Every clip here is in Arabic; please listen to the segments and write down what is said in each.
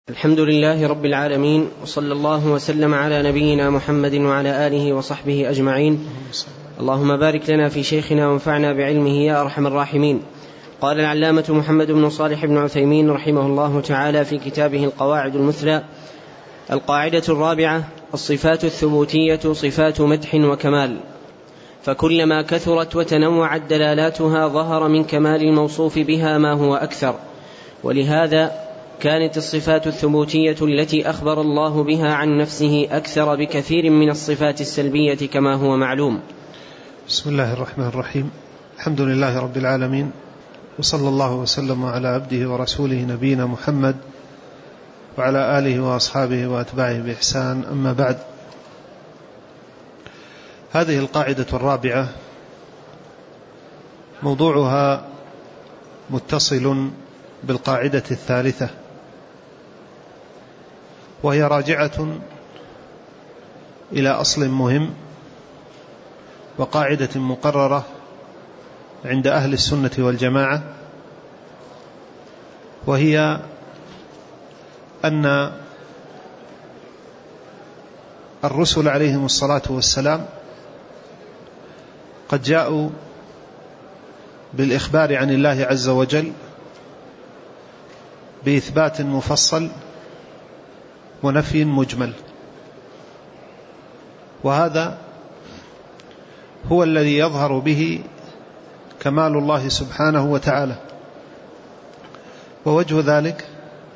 الحمد لله رب العالمين، وصلى الله وسلم على نبينا محمد وعلى آله وصحبه أجمعين. اللهم بارك لنا في شيخنا وانفعنا بعلمه يا أرحم الراحمين. قال العلامة محمد بن صالح بن عثيمين رحمه الله تعالى في كتابه القواعد المثلى: القاعدة الرابعة: الصفات الثبوتية صفات مدح وكمال، فكلما كثرت وتنوعت دلالاتها ظهر من كمال الموصوف بها ما هو أكثر. ولهذا كانت الصفات الثبوتية التي أخبر الله بها عن نفسه أكثر بكثير من الصفات السلبية كما هو معلوم. بسم الله الرحمن الرحيم. الحمد لله رب العالمين، وصلى الله وسلم على عبده ورسوله نبينا محمد وعلى آله وأصحابه وأتباعه بإحسان. أما بعد، هذه القاعدة الرابعة موضوعها متصل بالقاعدة الثالثة، وهي راجعة إلى أصل مهم وقاعدة مقررة عند أهل السنة والجماعة، وهي أن الرسل عليهم الصلاة والسلام قد جاءوا بالإخبار عن الله عز وجل بإثبات مفصل ونفي مجمل، وهذا هو الذي يظهر به كمال الله سبحانه وتعالى. ووجه ذلك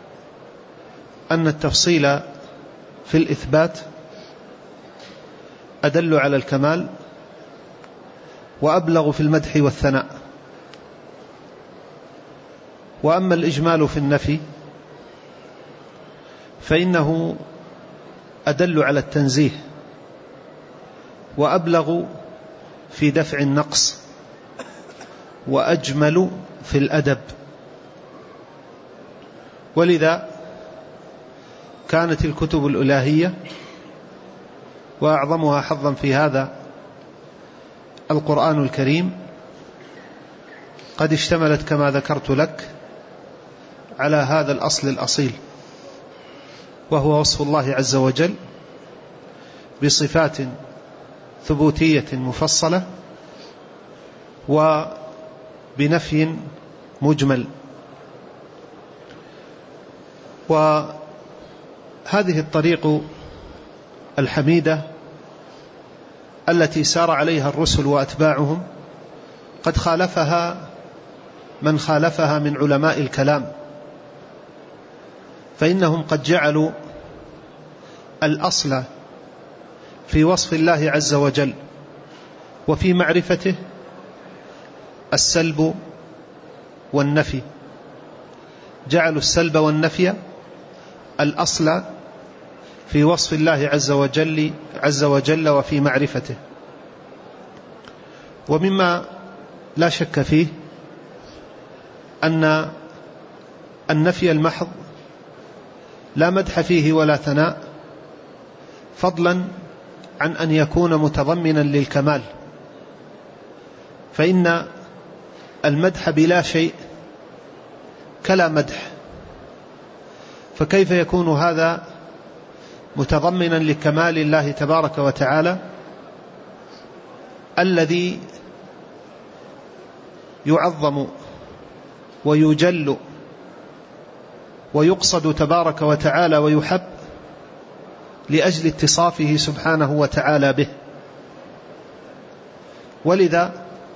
أن التفصيل في الإثبات أدل على الكمال وأبلغ في المدح والثناء، وأما الإجمال في النفي فإنه أدل على التنزيه وأبلغ في دفع النقص وأجمل في الأدب. ولذا كانت الكتب الإلهية وأعظمها حظا في هذا القرآن الكريم قد اشتملت كما ذكرت لك على هذا الأصل الأصيل، وهو وصف الله عز وجل بصفات ثبوتية مفصلة وبنفي مجمل. وهذه الطريق الحميدة التي سار عليها الرسل وأتباعهم قد خالفها من خالفها من علماء الكلام، فإنهم قد جعلوا الأصل في وصف الله عز وجل وفي معرفته السلب والنفي، جعلوا السلب والنفي الأصل في وصف الله عز وجل وفي معرفته. ومما لا شك فيه أن النفي المحض لا مدح فيه ولا ثناء، فضلا عن أن يكون متضمنا للكمال، فإن المدح بلا شيء كلا مدح، فكيف يكون هذا متضمنا لكمال الله تبارك وتعالى الذي يعظم ويجل ويقصد تبارك وتعالى ويحب لأجل اتصافه سبحانه وتعالى به. ولذا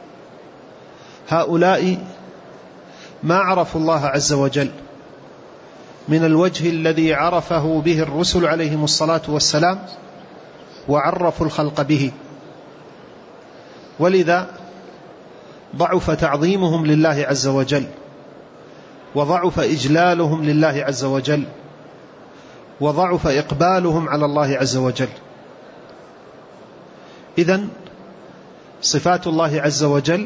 هؤلاء ما عرفوا الله عز وجل من الوجه الذي عرفه به الرسل عليهم الصلاة والسلام وعرفوا الخلق به، ولذا ضعف تعظيمهم لله عز وجل، وضعف إجلالهم لله عز وجل، وضعف إقبالهم على الله عز وجل. إذن صفات الله عز وجل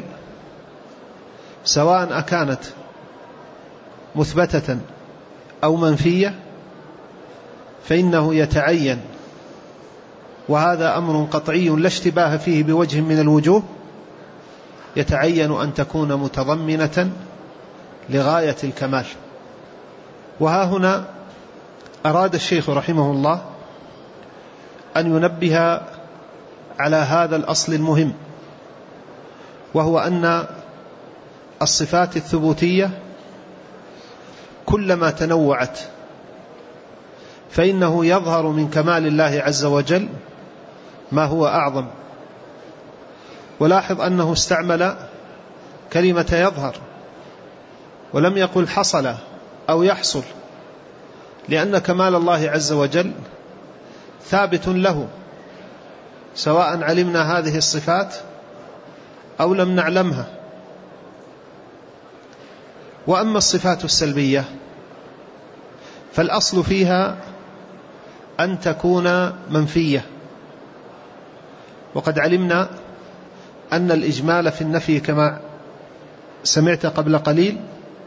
سواء أكانت مثبتة أو منفية فإنه يتعين، وهذا أمر قطعي لا اشتباه فيه بوجه من الوجوه، يتعين أن تكون متضمنة لغاية الكمال. وها هنا أراد الشيخ رحمه الله أن ينبه على هذا الأصل المهم، وهو أن الصفات الثبوتية كلما تنوعت فإنه يظهر من كمال الله عز وجل ما هو أعظم. ولاحظ أنه استعمل كلمة يظهر ولم يقل حصل أو يحصل، لأن كمال الله عز وجل ثابت له سواء علمنا هذه الصفات أو لم نعلمها. وأما الصفات السلبية فالأصل فيها أن تكون منفية، وقد علمنا أن الإجمال في النفي كما سمعت قبل قليل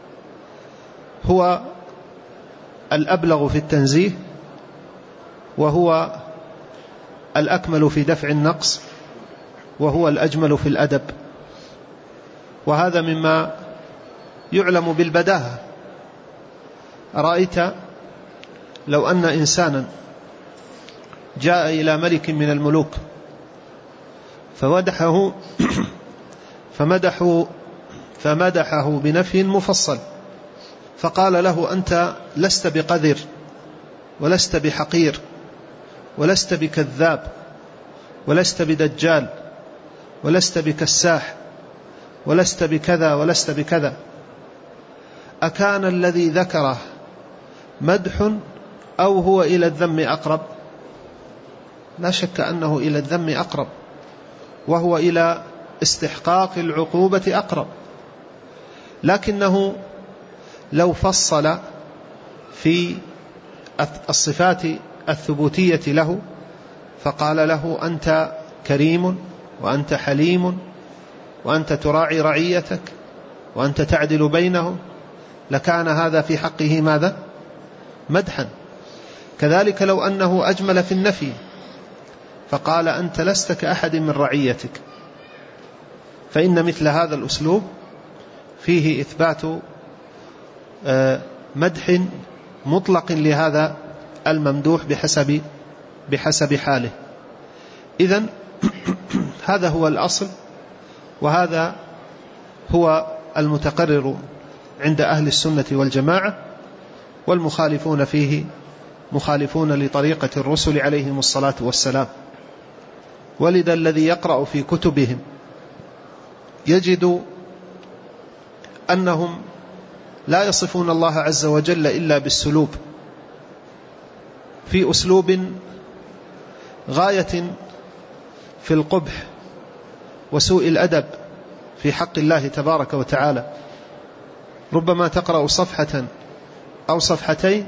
هو الأبلغ في التنزيه، وهو الأكمل في دفع النقص، وهو الأجمل في الأدب. وهذا مما يعلم بالبداهة. أرأيت لو أن إنسانا جاء إلى ملك من الملوك فمدحه بنفي مفصل، فقال له: أنت لست بقذر، ولست بحقير، ولست بكذاب، ولست بدجال، ولست بكساح، ولست بكذا، ولست بكذا، أكان الذي ذكره مدح أو هو إلى الذم أقرب؟ لا شك أنه إلى الذم أقرب، وهو إلى استحقاق العقوبة أقرب. لكنه لو فصل في الصفات الثبوتية له فقال له: أنت كريم، وأنت حليم، وأنت تراعي رعيتك، وأنت تعدل بينهم، لكان هذا في حقه ماذا؟ مدحا. كذلك لو أنه أجمل في النفي فقال: أنت لست كأحد من رعيتك، فإن مثل هذا الأسلوب فيه إثبات مدح مطلق لهذا الممدوح بحسب حاله. إذن هذا هو الأصل، وهذا هو المتقرر عند أهل السنة والجماعة، والمخالفون فيه مخالفون لطريقة الرسل عليهم الصلاة والسلام. ولذا الذي يقرأ في كتبهم يجد أنهم لا يصفون الله عز وجل إلا بالسلوب، في أسلوب غاية في القبح وسوء الأدب في حق الله تبارك وتعالى. ربما تقرأ صفحة أو صفحتين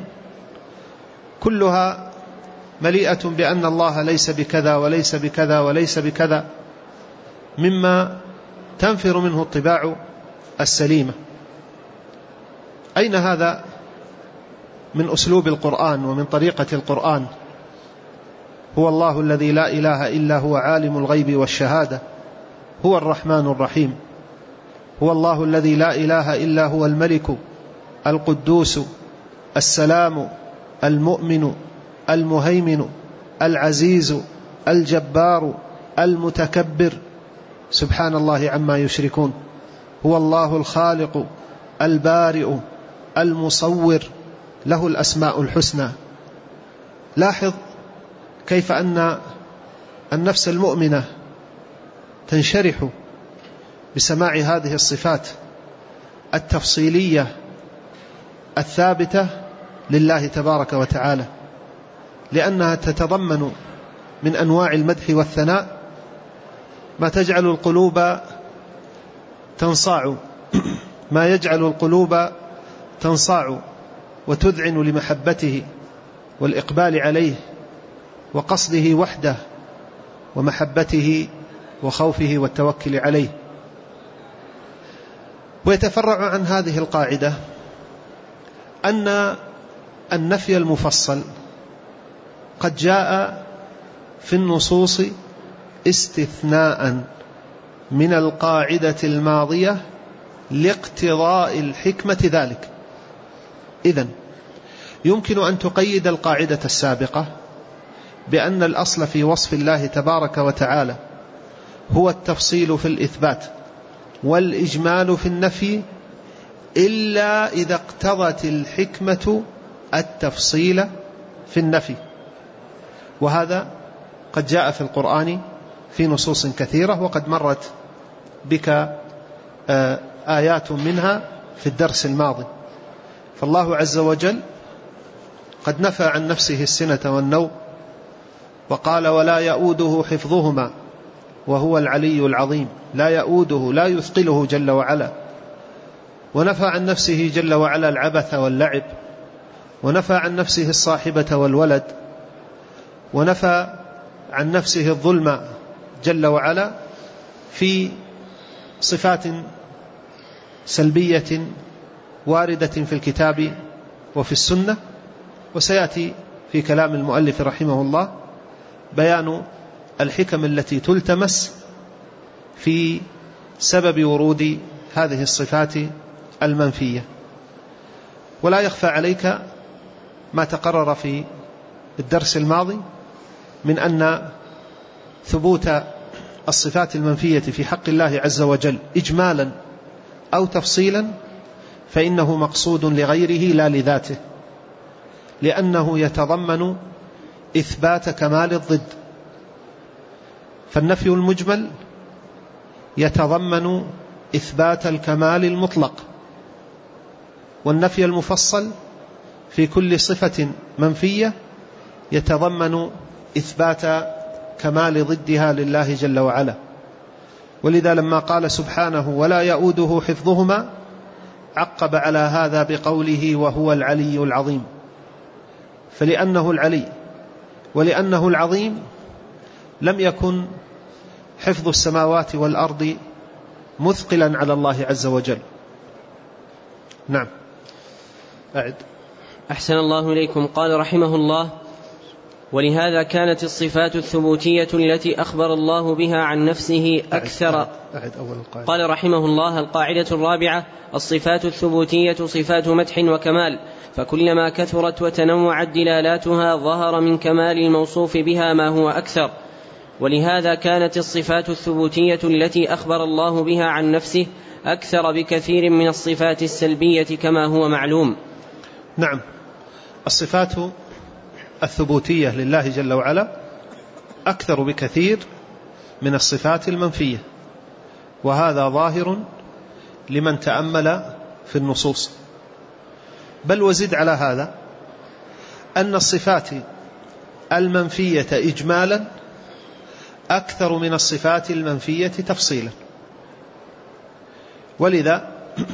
كلها مليئة بأن الله ليس بكذا وليس بكذا وليس بكذا، مما تنفر منه الطباع السليمة. أين هذا من أسلوب القرآن ومن طريقة القرآن؟ هو الله الذي لا إله إلا هو عالم الغيب والشهادة، هو الرحمن الرحيم. هو الله الذي لا إله إلا هو الملك القدوس السلام المؤمن المهيمن العزيز الجبار المتكبر، سبحان الله عما يشركون. هو الله الخالق البارئ المصور، له الأسماء الحسنى. لاحظ كيف أن النفس المؤمنة تنشرح بسماع هذه الصفات التفصيلية الثابتة لله تبارك وتعالى، لأنها تتضمن من أنواع المدح والثناء ما تجعل القلوب تنصاع، ما يجعل القلوب تنصاع وتذعن لمحبته والإقبال عليه وقصده وحده ومحبته وخوفه والتوكل عليه. ويتفرع عن هذه القاعدة أن النفي المفصل قد جاء في النصوص استثناء من القاعدة الماضية لاقتضاء الحكمة ذلك. إذن يمكن أن تقيد القاعدة السابقة بأن الأصل في وصف الله تبارك وتعالى هو التفصيل في الإثبات والإجمال في النفي، إلا إذا اقتضت الحكمة التفصيل في النفي، وهذا قد جاء في القرآن في نصوص كثيرة، وقد مرت بك آيات منها في الدرس الماضي. فالله عز وجل قد نفى عن نفسه السنة والنوم، وقال ولا يؤوده حفظهما وهو العلي العظيم، لا يؤوده لا يثقله جل وعلا. ونفى عن نفسه جل وعلا العبث واللعب، ونفى عن نفسه الصاحبة والولد، ونفى عن نفسه الظلم جل وعلا في صفات سلبية واردة في الكتاب وفي السنة. وسيأتي في كلام المؤلف رحمه الله بيان الحكم التي تلتمس في سبب ورود هذه الصفات المنفية. ولا يخفى عليك ما تقرر في الدرس الماضي من أن ثبوت الصفات المنفية في حق الله عز وجل إجمالا أو تفصيلا فإنه مقصود لغيره لا لذاته، لأنه يتضمن إثبات كمال الضد. فالنفي المجمل يتضمن إثبات الكمال المطلق، والنفي المفصل في كل صفة منفية يتضمن إثبات كمال ضدها لله جل وعلا. ولذا لما قال سبحانه ولا يؤوده حفظهما عقب على هذا بقوله وهو العلي العظيم، فلأنه العلي ولأنه العظيم لم يكن حفظ السماوات والأرض مثقلا على الله عز وجل. نعم. أعد. أحسن الله إليكم. قال رحمه الله ولهذا كانت الصفات الثبوتية التي أخبر الله بها عن نفسه أكثر. أعد أول القاعدة. قال رحمه الله القاعدة الرابعة الصفات الثبوتية صفات مدح وكمال، فكلما كثرت وتنوعت دلالاتها ظهر من كمال الموصوف بها ما هو أكثر. ولهذا كانت الصفات الثبوتية التي أخبر الله بها عن نفسه أكثر بكثير من الصفات السلبية كما هو معلوم. نعم، الصفات الثبوتية لله جل وعلا أكثر بكثير من الصفات المنفية، وهذا ظاهر لمن تأمل في النصوص. بل وزد على هذا أن الصفات المنفية إجمالا أكثر من الصفات المنفية تفصيلا. ولذا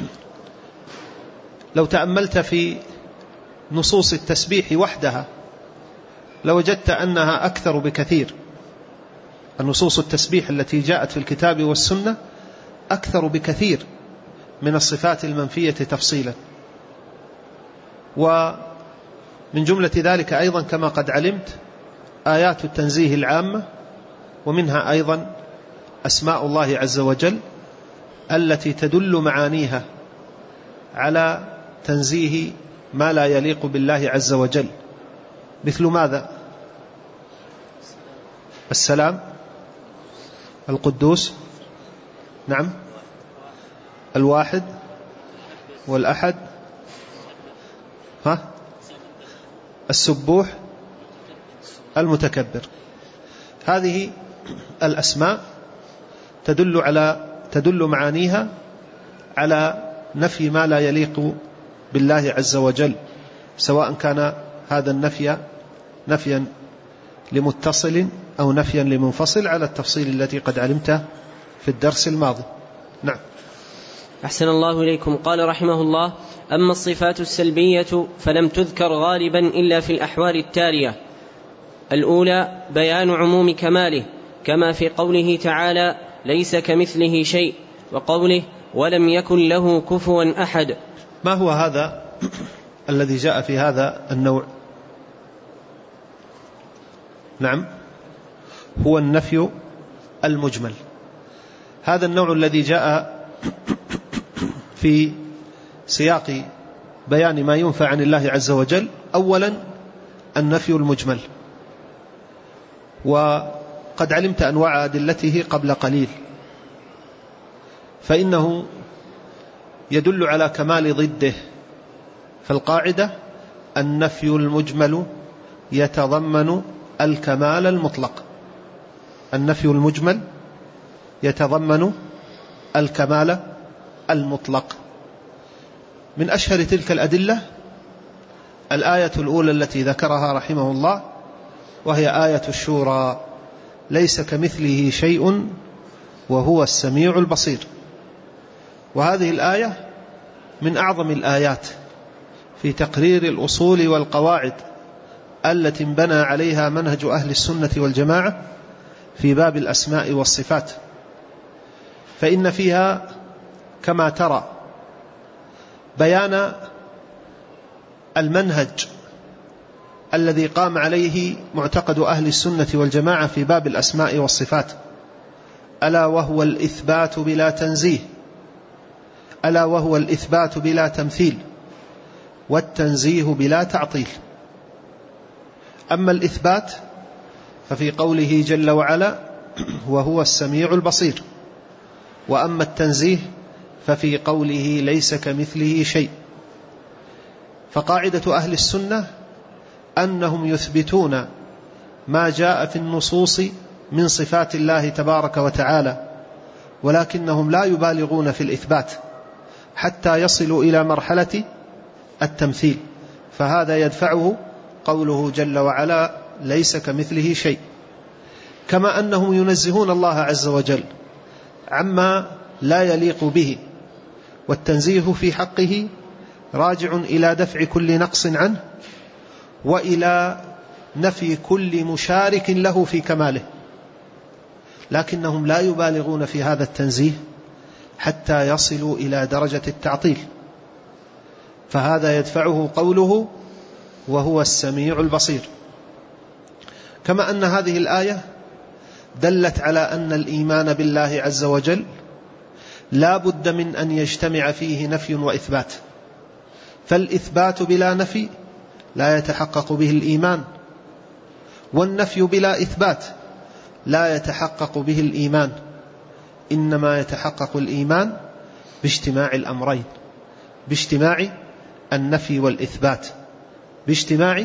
لو تأملت في نصوص التسبيح وحدها لوجدت أنها أكثر بكثير. النصوص التسبيح التي جاءت في الكتاب والسنة أكثر بكثير من الصفات المنفية تفصيلا. ومن جملة ذلك أيضا كما قد علمت آيات التنزيه العامة، ومنها أيضا أسماء الله عز وجل التي تدل معانيها على تنزيه ما لا يليق بالله عز وجل، مثل ماذا؟ السلام، القدوس، نعم، الواحد والأحد، السبوح، المتكبر. هذه الأسماء تدل معانيها على نفي ما لا يليق بالله عز وجل، سواء كان هذا النفي نفيا لمتصل أو نفيا لمنفصل، على التفصيل التي قد علمته في الدرس الماضي. نعم. أحسن الله إليكم. قال رحمه الله أما الصفات السلبية فلم تذكر غالبا إلا في الأحوال التالية: الأولى بيان عموم كماله، كما في قوله تعالى ليس كمثله شيء، وقوله ولم يكن له كفوا أحد. ما هو هذا الذي جاء في هذا النوع؟ نعم، هو النفي المجمل. هذا النوع الذي جاء في سياق بيان ما ينفى عن الله عز وجل. أولا النفي المجمل، وقد علمت أنواع أدلته قبل قليل، فإنه يدل على كمال ضده. فالقاعدة النفي المجمل يتضمن الكمال المطلق. النفي المجمل يتضمن الكمال المطلق. من أشهر تلك الأدلة الآية الأولى التي ذكرها رحمه الله، وهي آية الشورى: ليس كمثله شيء وهو السميع البصير. وهذه الآية من أعظم الآيات في تقرير الأصول والقواعد التي انبنى عليها منهج أهل السنة والجماعة في باب الأسماء والصفات، فإن فيها كما ترى بيان المنهج الذي قام عليه معتقد أهل السنة والجماعة في باب الأسماء والصفات، ألا وهو الإثبات بلا تنزيه، ألا وهو الإثبات بلا تمثيل، والتنزيه بلا تعطيل. أما الإثبات ففي قوله جل وعلا: وهو السميع البصير. وأما التنزيه ففي قوله: ليس كمثله شيء. فقاعدة أهل السنة أنهم يثبتون ما جاء في النصوص من صفات الله تبارك وتعالى، ولكنهم لا يبالغون في الإثبات حتى يصلوا إلى مرحلة التمثيل، فهذا يدفعه قوله جل وعلا: ليس كمثله شيء. كما أنهم ينزهون الله عز وجل عما لا يليق به، والتنزيه في حقه راجع إلى دفع كل نقص عنه، وإلى نفي كل مشارك له في كماله، لكنهم لا يبالغون في هذا التنزيه حتى يصلوا إلى درجة التعطيل، فهذا يدفعه قوله: وهو السميع البصير. كما أن هذه الآية دلت على أن الإيمان بالله عز وجل لا بد من أن يجتمع فيه نفي وإثبات، فالإثبات بلا نفي لا يتحقق به الإيمان، والنفي بلا إثبات لا يتحقق به الإيمان. إنما يتحقق الإيمان باجتماع الأمرين، باجتماع النفي والإثبات، باجتماع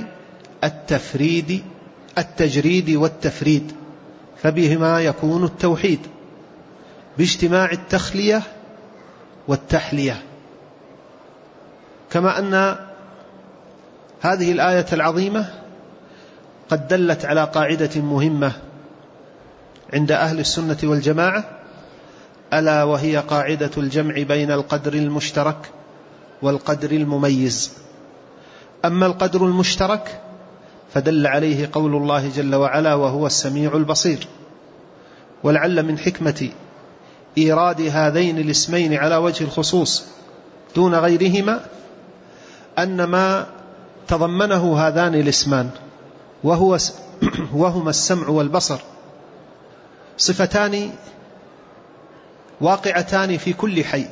التجريد والتفريد، فبهما يكون التوحيد، باجتماع التخلية والتحلية. كما أن هذه الآية العظيمة قد دلت على قاعدة مهمة عند أهل السنة والجماعة، ألا وهي قاعدة الجمع بين القدر المشترك والقدر المميز. أما القدر المشترك فدل عليه قول الله جل وعلا: وهو السميع البصير. ولعل من حكمة إيراد هذين الاسمين على وجه الخصوص دون غيرهما أن ما تضمنه هذان الاسمان وهما السمع والبصر صفتان واقعتان في كل حي،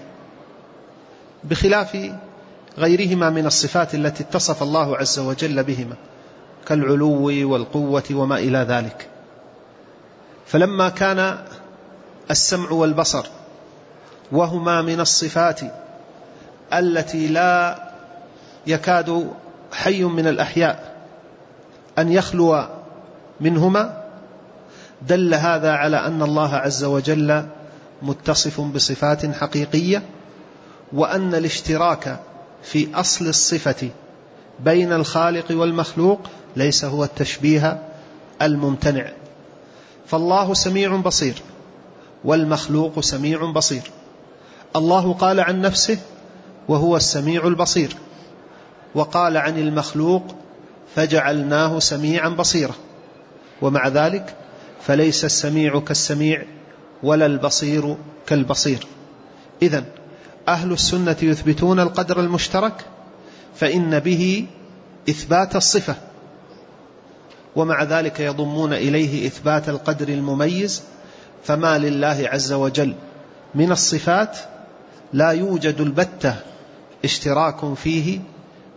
بخلاف غيرهما من الصفات التي اتصف الله عز وجل بهما كالعلو والقوة وما إلى ذلك. فلما كان السمع والبصر وهما من الصفات التي لا يكاد حي من الأحياء أن يخلو منهما، دل هذا على أن الله عز وجل متصف بصفات حقيقية، وأن الاشتراك في أصل الصفة بين الخالق والمخلوق ليس هو التشبيه الممتنع. فالله سميع بصير والمخلوق سميع بصير. الله قال عن نفسه: وهو السميع البصير، وقال عن المخلوق: فجعلناه سميعا بصيرا. ومع ذلك فليس السميع كالسميع ولا البصير كالبصير. إذن أهل السنة يثبتون القدر المشترك فإن به إثبات الصفة، ومع ذلك يضمون إليه إثبات القدر المميز، فما لله عز وجل من الصفات لا يوجد البتة اشتراك فيه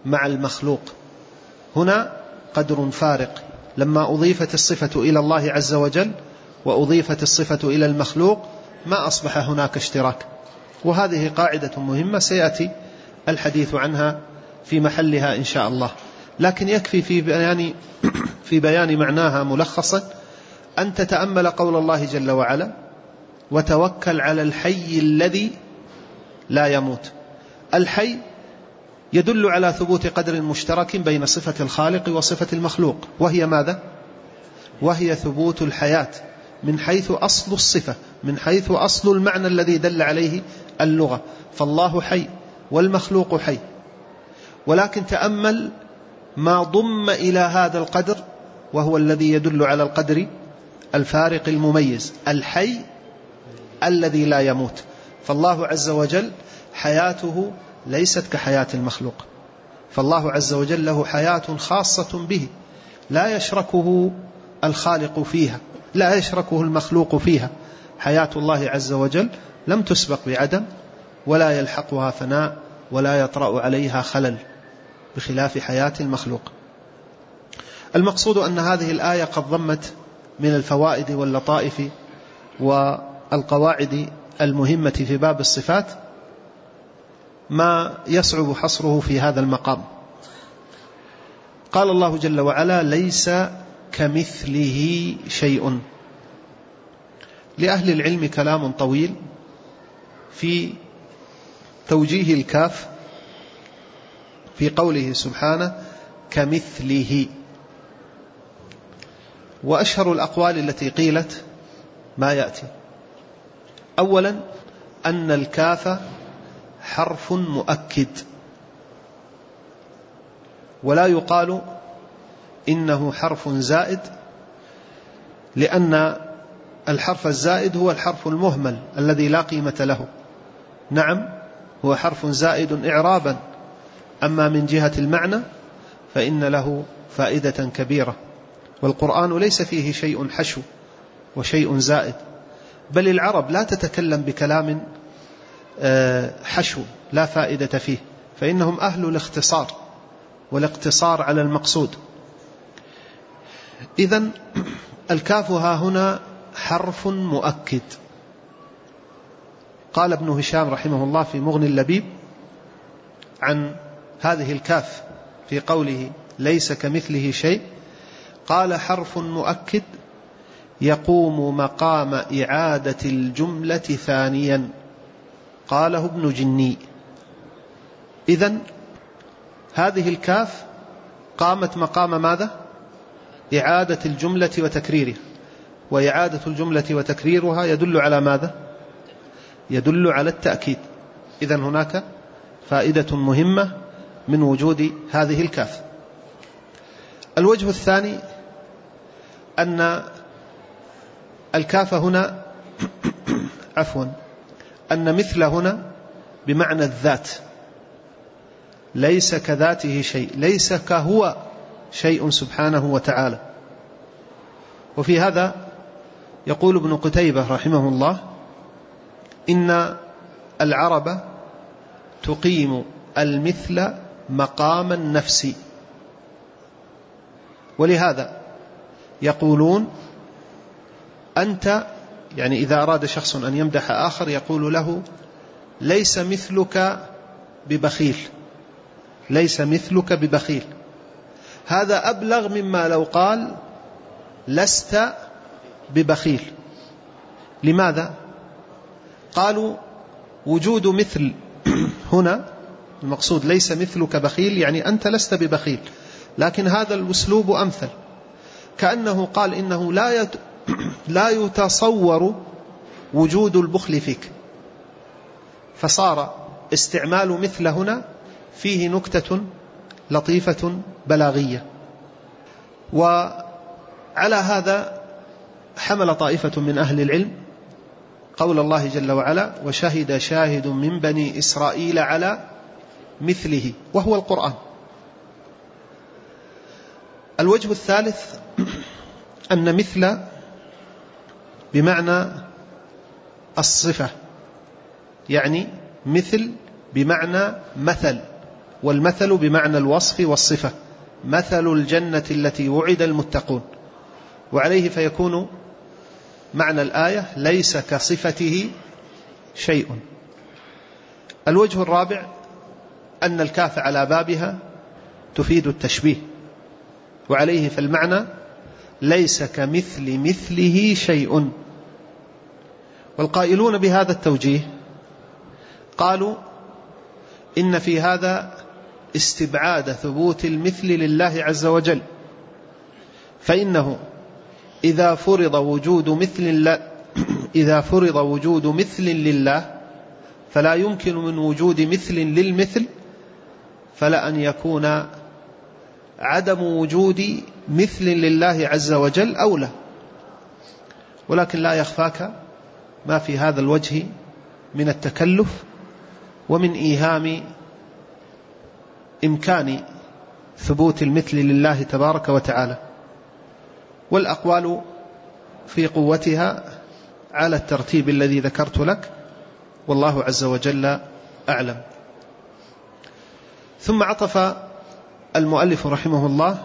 مع المخلوق. هنا قدر فارق، لما أضيفت الصفة إلى الله عز وجل وأضيفت الصفة إلى المخلوق ما أصبح هناك اشتراك. وهذه قاعدة مهمة سيأتي الحديث عنها في محلها إن شاء الله، لكن يكفي في بيان معناها ملخصا أن تتأمل قول الله جل وعلا: وتوكل على الحي الذي لا يموت. الحي يدل على ثبوت قدر مشترك بين صفة الخالق وصفة المخلوق، وهي ماذا؟ وهي ثبوت الحياة من حيث أصل الصفة، من حيث أصل المعنى الذي دل عليه اللغة. فالله حي والمخلوق حي، ولكن تأمل ما ضم إلى هذا القدر، وهو الذي يدل على القدر الفارق المميز: الحي الذي لا يموت. فالله عز وجل حياته ليست كحياة المخلوق، فالله عز وجل له حياة خاصة به لا يشركه الخالق فيها، لا يشركه المخلوق فيها. حياة الله عز وجل لم تسبق بعدم، ولا يلحقها فناء، ولا يطرأ عليها خلل، بخلاف حياة المخلوق. المقصود أن هذه الآية قد ضمت من الفوائد واللطائف والقواعد المهمة في باب الصفات ما يصعب حصره في هذا المقام. قال الله جل وعلا: ليس كمثله شيء. لأهل العلم كلام طويل في توجيه الكاف في قوله سبحانه كمثله. وأشهر الأقوال التي قيلت ما يأتي: أولا أن الكاف حرف مؤكد، ولا يقال إنه حرف زائد، لأن الحرف الزائد هو الحرف المهمل الذي لا قيمة له. نعم، هو حرف زائد إعرابا، أما من جهة المعنى فإن له فائدة كبيرة. والقرآن ليس فيه شيء حشو وشيء زائد، بل العرب لا تتكلم بكلام حشو لا فائدة فيه، فإنهم أهل الاختصار والاقتصار على المقصود. إذن الكاف ها هنا حرف مؤكد. قال ابن هشام رحمه الله في مغني اللبيب عن هذه الكاف في قوله ليس كمثله شيء، قال: حرف مؤكد يقوم مقام إعادة الجملة ثانيا. قاله ابن جني. إذن هذه الكاف قامت مقام ماذا؟ إعادة الجملة وتكريرها، وإعادة الجملة وتكريرها يدل على ماذا؟ يدل على التأكيد. إذن هناك فائدة مهمة من وجود هذه الكاف. الوجه الثاني أن الكاف هنا أن مثل هنا بمعنى الذات، ليس كذاته شيء، ليس كهو شيء سبحانه وتعالى. وفي هذا يقول ابن قتيبة رحمه الله: إن العرب تقيم المثل مقام النفس، ولهذا يقولون أنت، يعني إذا أراد شخص أن يمدح آخر يقول له: ليس مثلك ببخيل، ليس مثلك ببخيل. هذا أبلغ مما لو قال لست ببخيل. لماذا؟ قالوا: وجود مثل هنا المقصود ليس مثلك بخيل، يعني أنت لست ببخيل، لكن هذا الأسلوب أمثل، كأنه قال إنه لا يتصور وجود البخل فيك، فصار استعمال مثل هنا فيه نكتة لطيفة بلاغية. وعلى هذا حمل طائفة من أهل العلم قول الله جل وعلا: وشهد شاهد من بني إسرائيل على مثله، وهو القرآن. الوجه الثالث أن مثل بمعنى الصفة، يعني مثل بمعنى مثل، والمثل بمعنى الوصف والصفة، مثل الجنة التي وعد المتقون، وعليه فيكون معنى الآية ليس كصفته شيء. الوجه الرابع أن الكاف على بابها تفيد التشبيه، وعليه فالمعنى ليس كمثل مثله شيء. والقائلون بهذا التوجيه قالوا إن في هذا استبعاد ثبوت المثل لله عز وجل، فإنه إذا فرض وجود مثل لله فلا يمكن من وجود مثل للمثل، فلا أن يكون عدم وجود مثل لله عز وجل أولى. ولكن لا يخفاك ما في هذا الوجه من التكلف ومن إيهام إمكان ثبوت المثل لله تبارك وتعالى، والأقوال في قوتها على الترتيب الذي ذكرت لك، والله عز وجل أعلم. ثم عطف المؤلف رحمه الله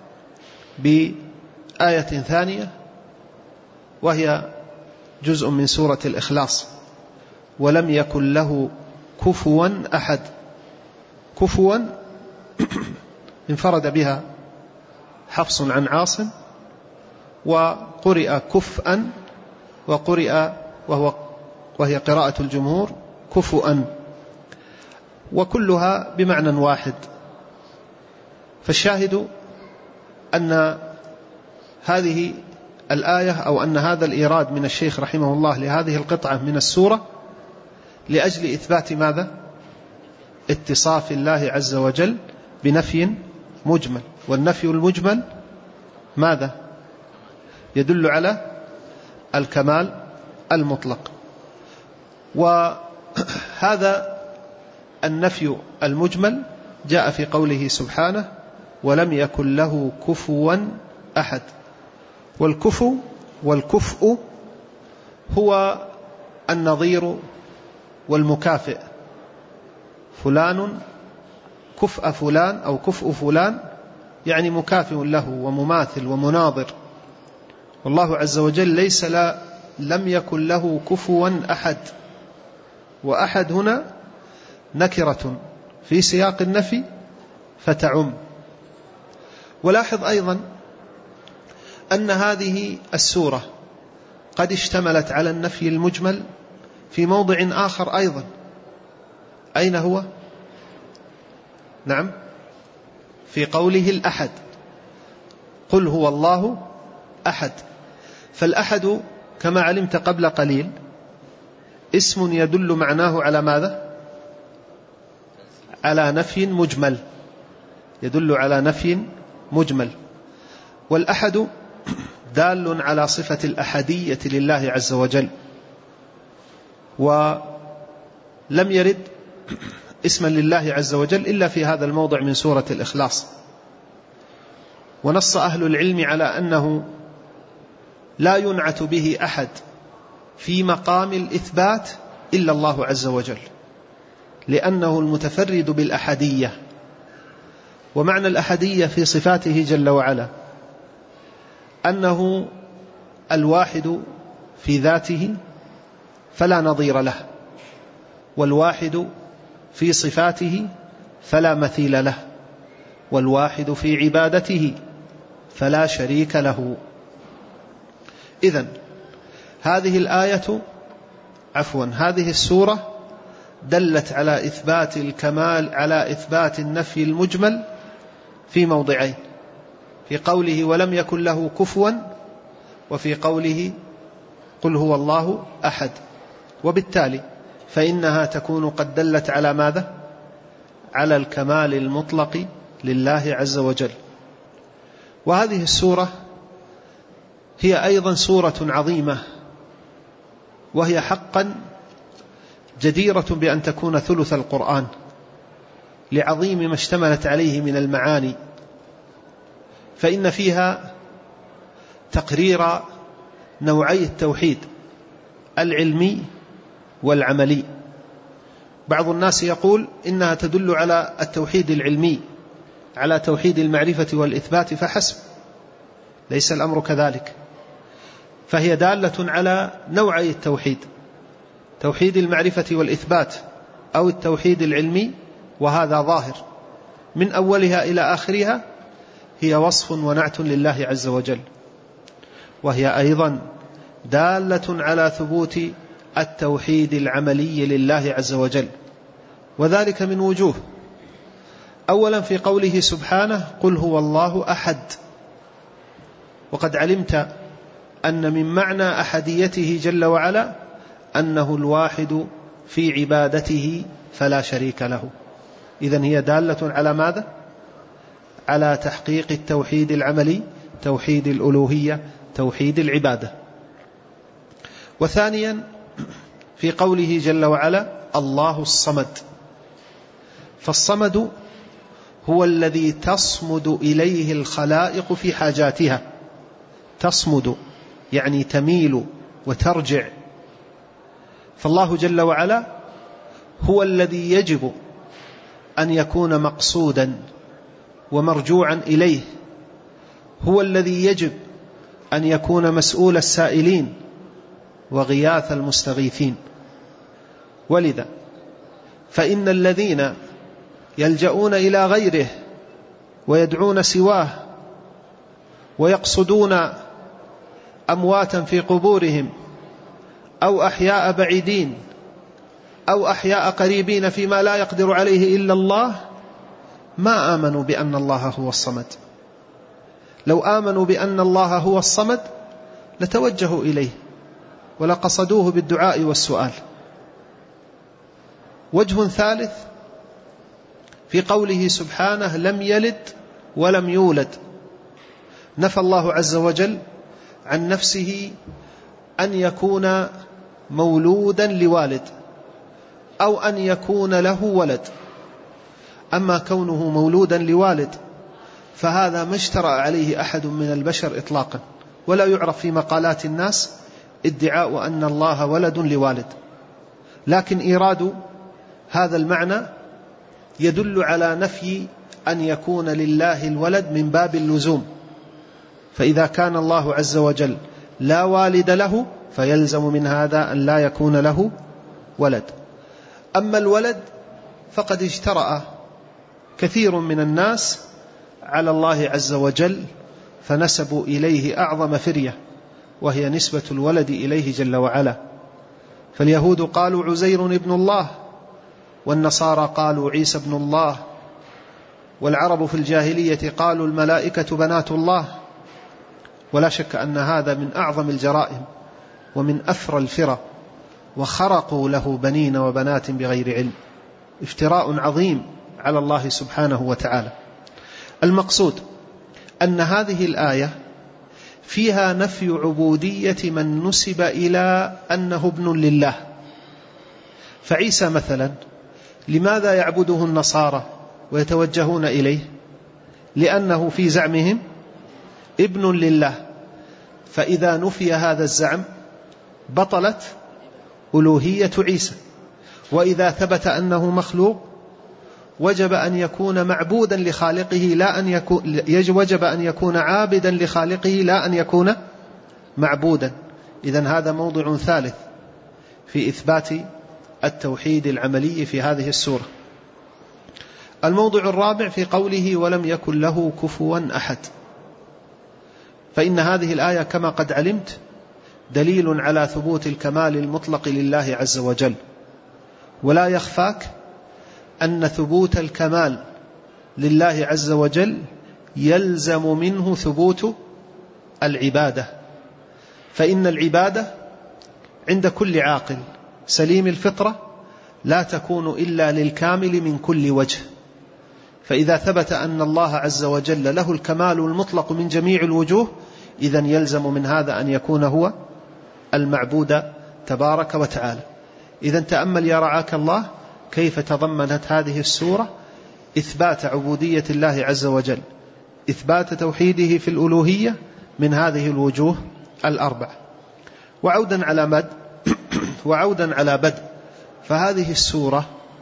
بآية ثانية وهي جزء من سورة الإخلاص: ولم يكن له كفوا أحد. كفوا انفرد بها حفص عن عاصم، وقرئ كفءا، وهي قراءة الجمهور كفؤا، وكلها بمعنى واحد. فالشاهد أن هذه الآية أو أن هذا الإيراد من الشيخ رحمه الله لهذه القطعة من السورة لأجل إثبات ماذا؟ اتصاف الله عز وجل بنفي مجمل، والنفي المجمل ماذا؟ يدل على الكمال المطلق. وهذا النفي المجمل جاء في قوله سبحانه: ولم يكن له كفوا أحد. والكفء هو النظير والمكافئ. فلان كفء فلان أو كفء فلان يعني مكافئ له ومماثل ومناظر. والله عز وجل لم يكن له كفوا أحد، وأحد هنا نكرة في سياق النفي فتعم. ولاحظ أيضا أن هذه السورة قد اشتملت على النفي المجمل في موضع آخر أيضا. أين هو؟ نعم، في قوله الأحد: قل هو الله أحد. فالأحد كما علمت قبل قليل اسم يدل معناه على ماذا؟ على نفي مجمل، يدل على نفي مجمل. والأحد دال على صفة الأحدية لله عز وجل، ولم يرد اسما لله عز وجل إلا في هذا الموضع من سورة الإخلاص. ونص أهل العلم على أنه لا ينعت به أحد في مقام الإثبات إلا الله عز وجل، لأنه المتفرد بالأحدية. ومعنى الأحدية في صفاته جل وعلا أنه الواحد في ذاته فلا نظير له، والواحد في صفاته فلا مثيل له، والواحد في عبادته فلا شريك له. إذن هذه السورة دلت على إثبات الكمال، على إثبات النفي المجمل في موضعين: في قوله ولم يكن له كفوا، وفي قوله قل هو الله أحد. وبالتالي فإنها تكون قد دلت على ماذا؟ على الكمال المطلق لله عز وجل. وهذه السورة هي أيضا سورة عظيمة، وهي حقا جديرة بأن تكون ثلث القرآن لعظيم ما اشتملت عليه من المعاني. فإن فيها تقرير نوعي التوحيد العلمي والعملي، بعض الناس يقول إنها تدل على التوحيد العلمي، على توحيد المعرفة والإثبات فحسب. ليس الأمر كذلك، فهي دالة على نوعي التوحيد، توحيد المعرفة والإثبات أو التوحيد العلمي، وهذا ظاهر من أولها إلى آخرها هي وصف ونعت لله عز وجل، وهي أيضا دالة على ثبوت التوحيد العملي لله عز وجل، وذلك من وجوه. أولا في قوله سبحانه قل هو الله أحد، وقد علمت أن من معنى أحديته جل وعلا أنه الواحد في عبادته فلا شريك له. إذن هي دالة على ماذا؟ على تحقيق التوحيد العملي، توحيد الألوهية، توحيد العبادة. وثانيا في قوله جل وعلا الله الصمد، فالصمد هو الذي تصمد إليه الخلائق في حاجاتها. تصمد يعني تميل وترجع، فالله جل وعلا هو الذي يجب أن يكون مقصودا ومرجوعا إليه، هو الذي يجب أن يكون مسؤول السائلين وغياث المستغيثين. ولذا فإن الذين يلجؤون إلى غيره ويدعون سواه ويقصدون أمواتا في قبورهم أو أحياء بعيدين أو أحياء قريبين فيما لا يقدر عليه إلا الله، ما آمنوا بأن الله هو الصمد. لو آمنوا بأن الله هو الصمد لتوجهوا إليه ولقصدوه بالدعاء والسؤال. وجه ثالث في قوله سبحانه لم يلد ولم يولد، نفى الله عز وجل عن نفسه أن يكون مولودا لوالد أو أن يكون له ولد. أما كونه مولودا لوالد فهذا ما اجترأ عليه أحد من البشر إطلاقا، ولا يعرف في مقالات الناس ادعاء أن الله ولد لوالد، لكن إيراد هذا المعنى يدل على نفي أن يكون لله الولد من باب اللزوم. فإذا كان الله عز وجل لا والد له فيلزم من هذا أن لا يكون له ولد. أما الولد فقد اجترأ كثير من الناس على الله عز وجل فنسبوا إليه أعظم فرية، وهي نسبة الولد إليه جل وعلا. فاليهود قالوا عزير ابن الله، والنصارى قالوا عيسى ابن الله، والعرب في الجاهلية قالوا الملائكة بنات الله. ولا شك أن هذا من أعظم الجرائم ومن أفرى الفرى، وخرقوا له بنين وبنات بغير علم، افتراء عظيم على الله سبحانه وتعالى. المقصود أن هذه الآية فيها نفي عبودية من نسب إلى أنه ابن لله. فعيسى مثلا لماذا يعبده النصارى ويتوجهون إليه؟ لأنه في زعمهم ابن لله، فإذا نفي هذا الزعم بطلت ألوهية عيسى. وإذا ثبت أنه مخلوق وجب أن يكون معبودا لخالقه لا أن يكون، وجب أن يكون عابدا لخالقه لا أن يكون معبودا. إذن هذا موضع ثالث في إثبات التوحيد العملي في هذه السورة. الموضع الرابع في قوله ولم يكن له كفوا أحد، فإن هذه الآية كما قد علمت دليل على ثبوت الكمال المطلق لله عز وجل. ولا يخفاك أن ثبوت الكمال لله عز وجل يلزم منه ثبوت العبادة، فإن العبادة عند كل عاقل سليم الفطرة لا تكون إلا للكامل من كل وجه. فإذا ثبت أن الله عز وجل له الكمال المطلق من جميع الوجوه، إذن يلزم من هذا أن يكون هو المعبود تبارك وتعالى. إذن تأمل يا رعاك الله كيف تضمنت هذه السورة إثبات عبودية الله عز وجل، إثبات توحيده في الألوهية من هذه الوجوه الأربع. وعودا على بدء، فهذه السورة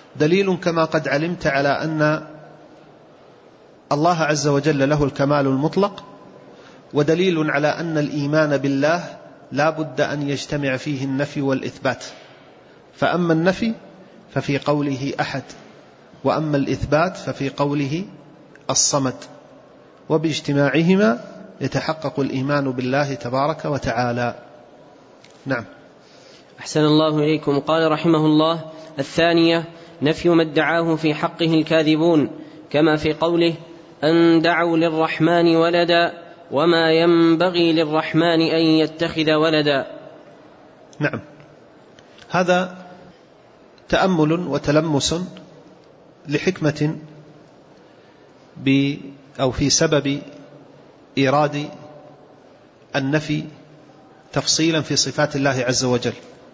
دليل كما قد علمت على أن الله عز وجل له الكمال المطلق، ودليل على أن الإيمان بالله لا بد أن يجتمع فيه النفي والإثبات، فأما النفي ففي قوله أحد، وأما الإثبات ففي قوله الصمد، وباجتماعهما يتحقق الإيمان بالله تبارك وتعالى. نعم. أحسن الله إليكم. قال رحمه الله: الثانية نفي ما ادعاه في حقه الكاذبون، كما في قوله: أن دعوا للرحمن ولدا وما ينبغي للرحمن أن يتخذ ولدا. نعم، هذا تأمل وتلمس لحكمة أو في سبب إيراد النفي تفصيلا في صفات الله عز وجل.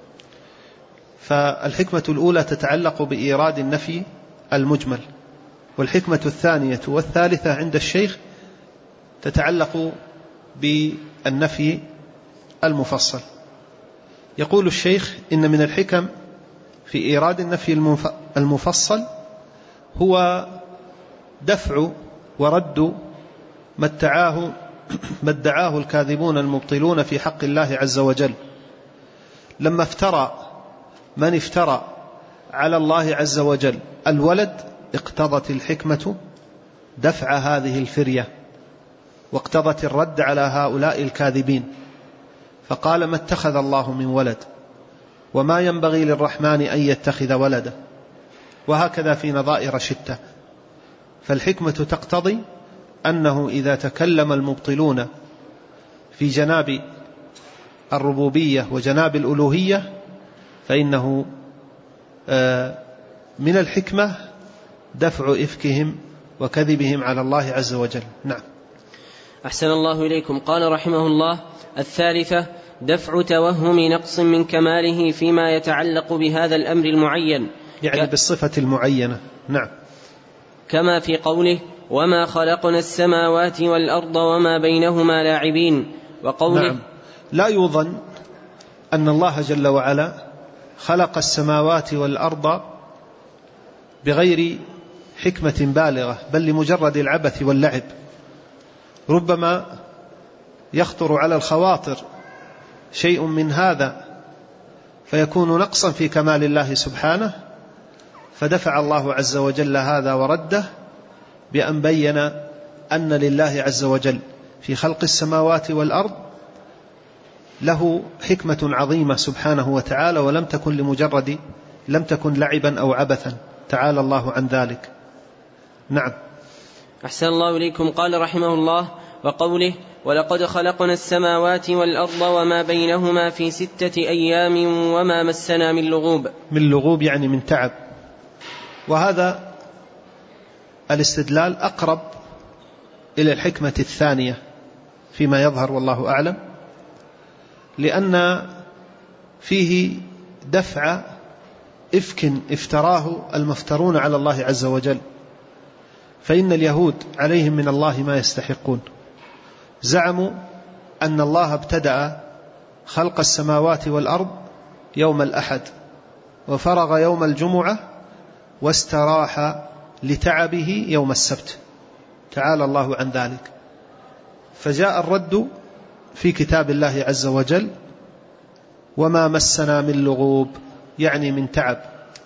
فالحكمة الأولى تتعلق بإيراد النفي المجمل، والحكمة الثانية والثالثة عند الشيخ تتعلق بالنفي المفصل. يقول الشيخ: إن من الحكم في إيراد النفي المفصل هو دفع ورد ما ادعاه الكاذبون المبطلون في حق الله عز وجل. لما افترى من افترى على الله عز وجل الولد، اقتضت الحكمة دفع هذه الفرية، واقتضت الرد على هؤلاء الكاذبين، فقال: ما اتخذ الله من ولد وما ينبغي للرحمن أن يتخذ ولدا، وهكذا في نظائر شتى. فالحكمة تقتضي أنه إذا تكلم المبطلون في جناب الربوبية وجناب الألوهية فإنه من الحكمة دفع إفكهم وكذبهم على الله عز وجل. نعم. أحسن الله إليكم. قال رحمه الله: الثالثة دفع توهم نقص من كماله فيما يتعلق بهذا الأمر المعين، يعني بالصفة المعينة. نعم. كما في قوله: وما خلقنا السماوات والأرض وما بينهما لاعبين، وقوله: نعم. لا يظن أن الله جل وعلا خلق السماوات والأرض بغير حكمة بالغة، بل لمجرد العبث واللعب. ربما يخطر على الخواطر شيء من هذا فيكون نقصا في كمال الله سبحانه، فدفع الله عز وجل هذا ورده بأن بين أن لله عز وجل في خلق السماوات والأرض له حكمة عظيمة سبحانه وتعالى، لم تكن لعبا أو عبثا، تعالى الله عن ذلك. نعم. أحسن الله إليكم. قال رحمه الله: وقوله: ولقد خلقنا السماوات والأرض وما بينهما في 6 أيام وما مسنا من لغوب. من لغوب يعني من تعب. وهذا الاستدلال أقرب إلى الحكمة الثانية فيما يظهر والله أعلم، لأن فيه دفع إفك افتراه المفترون على الله عز وجل. فإن اليهود عليهم من الله ما يستحقون، زعموا أن الله ابتدأ خلق السماوات والأرض يوم الأحد وفرغ يوم الجمعة واستراح لتعبه يوم السبت، تعالى الله عن ذلك. فجاء الرد في كتاب الله عز وجل: وما مسنا من لغوب، يعني من تعب.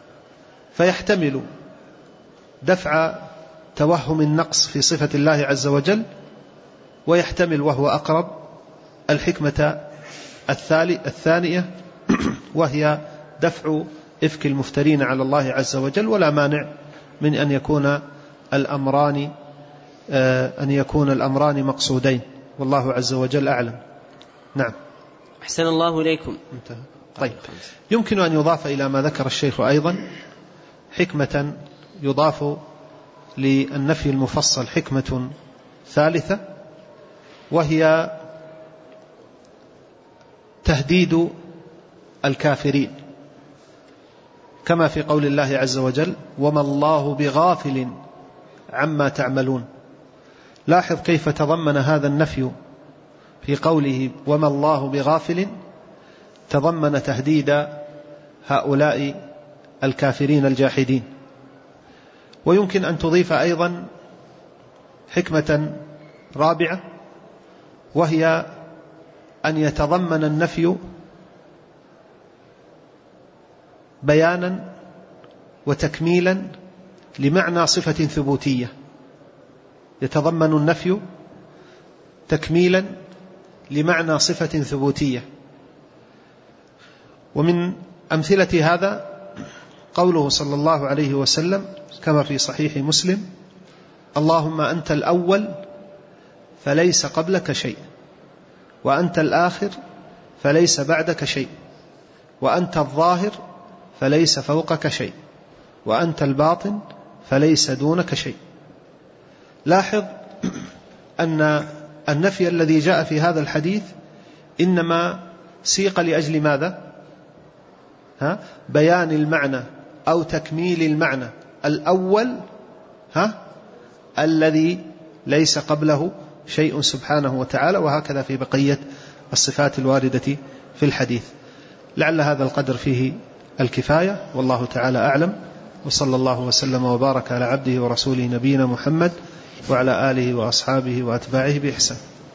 فيحتمل دفع توهم النقص في صفة الله عز وجل، ويحتمل وهو أقرب الحكمة الثانية وهي دفع إفك المفترين على الله عز وجل. ولا مانع من أن يكون الأمران مقصودين، والله عز وجل أعلم. نعم. أحسن الله إليكم. طيب، يمكن أن يضاف إلى ما ذكر الشيخ أيضا حكمة يضاف للنفي المفصل، حكمة ثالثة، وهي تهديد الكافرين، كما في قول الله عز وجل: وما الله بغافل عما تعملون. لاحظ كيف تضمن هذا النفي في قوله وما الله بغافل، تضمن تهديد هؤلاء الكافرين الجاحدين، ويمكن أن تضيف أيضا حكمة رابعة، وهي أن يتضمن النفي بيانا وتكميلا لمعنى صفة ثبوتية، يتضمن النفي تكميلا لمعنى صفة ثبوتية. ومن أمثلة هذا قوله صلى الله عليه وسلم كما في صحيح مسلم: اللهم أنت الأول فليس قبلك شيء، وأنت الآخر فليس بعدك شيء، وأنت الظاهر فليس فوقك شيء، وأنت الباطن فليس دونك شيء. لاحظ أن النفي الذي جاء في هذا الحديث إنما سيق لأجل ماذا؟ بيان المعنى أو تكميل المعنى الأول الذي ليس قبله شيء سبحانه وتعالى، وهكذا في بقية الصفات الواردة في الحديث. لعل هذا القدر فيه الكفاية، والله تعالى أعلم، وصلى الله وسلم وبارك على عبده ورسوله نبينا محمد وعلى آله وأصحابه وأتباعه بإحسان.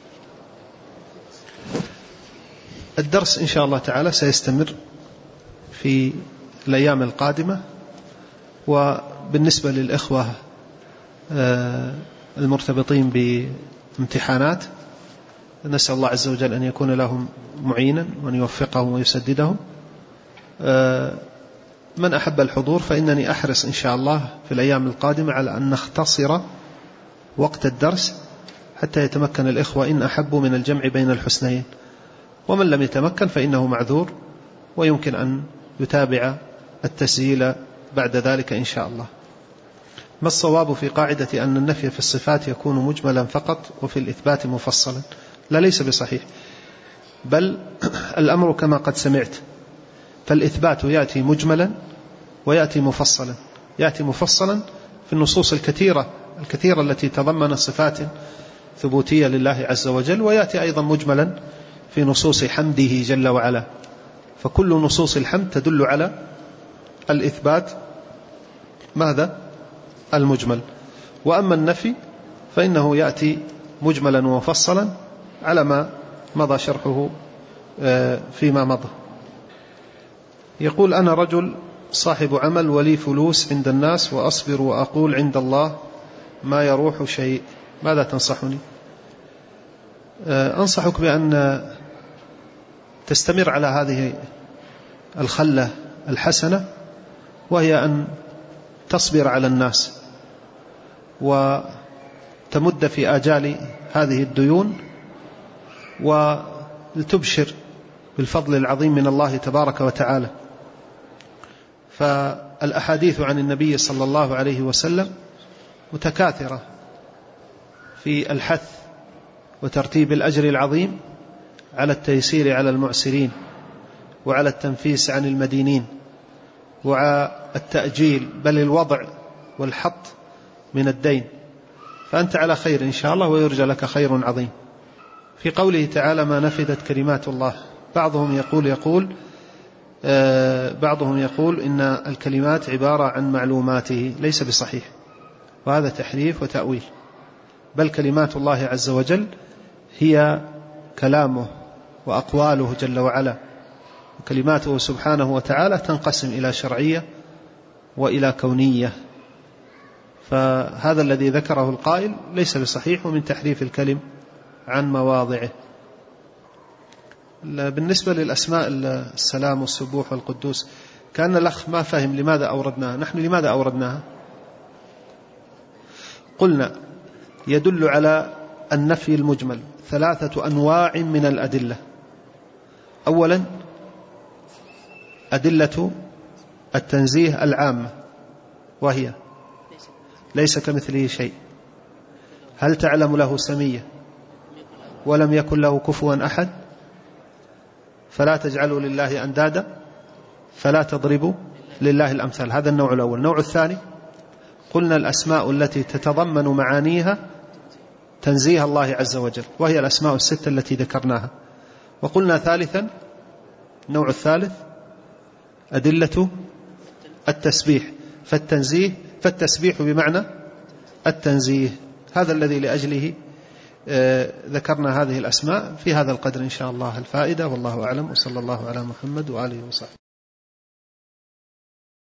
الدرس إن شاء الله تعالى سيستمر في الأيام القادمة. وبالنسبة للإخوة المرتبطين بامتحانات، نسأل الله عز وجل أن يكون لهم معينا وأن يوفقهم ويسددهم. من أحب الحضور فإنني أحرص إن شاء الله في الأيام القادمة على أن نختصر وقت الدرس حتى يتمكن الإخوة إن أحبوا من الجمع بين الحسنين، ومن لم يتمكن فإنه معذور ويمكن أن يتابع التسجيل بعد ذلك إن شاء الله. ما الصواب في قاعدة أن النفي في الصفات يكون مجملا فقط وفي الإثبات مفصلا؟ لا، ليس بصحيح، بل الأمر كما قد سمعت، فالإثبات يأتي مجملا ويأتي مفصلا. يأتي مفصلا في النصوص الكثيرة التي تضمن صفات ثبوتية لله عز وجل، ويأتي أيضا مجملا في نصوص حمده جل وعلا، فكل نصوص الحمد تدل على الإثبات ماذا؟ المجمل. وأما النفي فإنه يأتي مجملا ومفصلا على ما مضى شرحه فيما مضى. يقول: أنا رجل صاحب عمل ولي فلوس عند الناس، وأصبر وأقول عند الله ما يروح شيء، ماذا تنصحني؟ أنصحك بأن تستمر على هذه الخلة الحسنة، وهي أن تصبر على الناس وتمد في آجال هذه الديون، ولتبشر بالفضل العظيم من الله تبارك وتعالى. فالأحاديث عن النبي صلى الله عليه وسلم متكاثرة في الحث وترتيب الأجر العظيم على التيسير على المعسرين، وعلى التنفيس عن المدينين، وعلى التأجيل بل الوضع والحط من الدين. فأنت على خير إن شاء الله، ويرجى لك خير عظيم. في قوله تعالى: ما نفدت كلمات الله، بعضهم يقول إن الكلمات عبارة عن معلوماته، ليس بصحيح، وهذا تحريف وتأويل، بل كلمات الله عز وجل هي كلامه وأقواله جل وعلا، وكلماته سبحانه وتعالى تنقسم إلى شرعية وإلى كونية. فهذا الذي ذكره القائل ليس بصحيح، ومن تحريف الكلم عن مواضعه. بالنسبة للأسماء السلام والسبوح والقدوس، كان الأخ ما فهم لماذا أوردناها. نحن لماذا أوردناها؟ قلنا يدل على النفي المجمل 3 أنواع من الأدلة. أولا أدلة التنزيه العامة، وهي ليس كمثله شيء، هل تعلم له سمية، ولم يكن له كفوا أحد، فلا تجعلوا لله أندادا، فلا تضربوا لله الأمثال. هذا النوع الأول. النوع الثاني قلنا الأسماء التي تتضمن معانيها تنزيه الله عز وجل، وهي الأسماء 6 التي ذكرناها. وقلنا ثالثا، النوع الثالث أدلة التسبيح، فالتنزيه فالتسبيح بمعنى التنزيه. هذا الذي لأجله ذكرنا هذه الأسماء. في هذا القدر إن شاء الله الفائدة، والله أعلم، وصلى الله على محمد وآله وصحبه.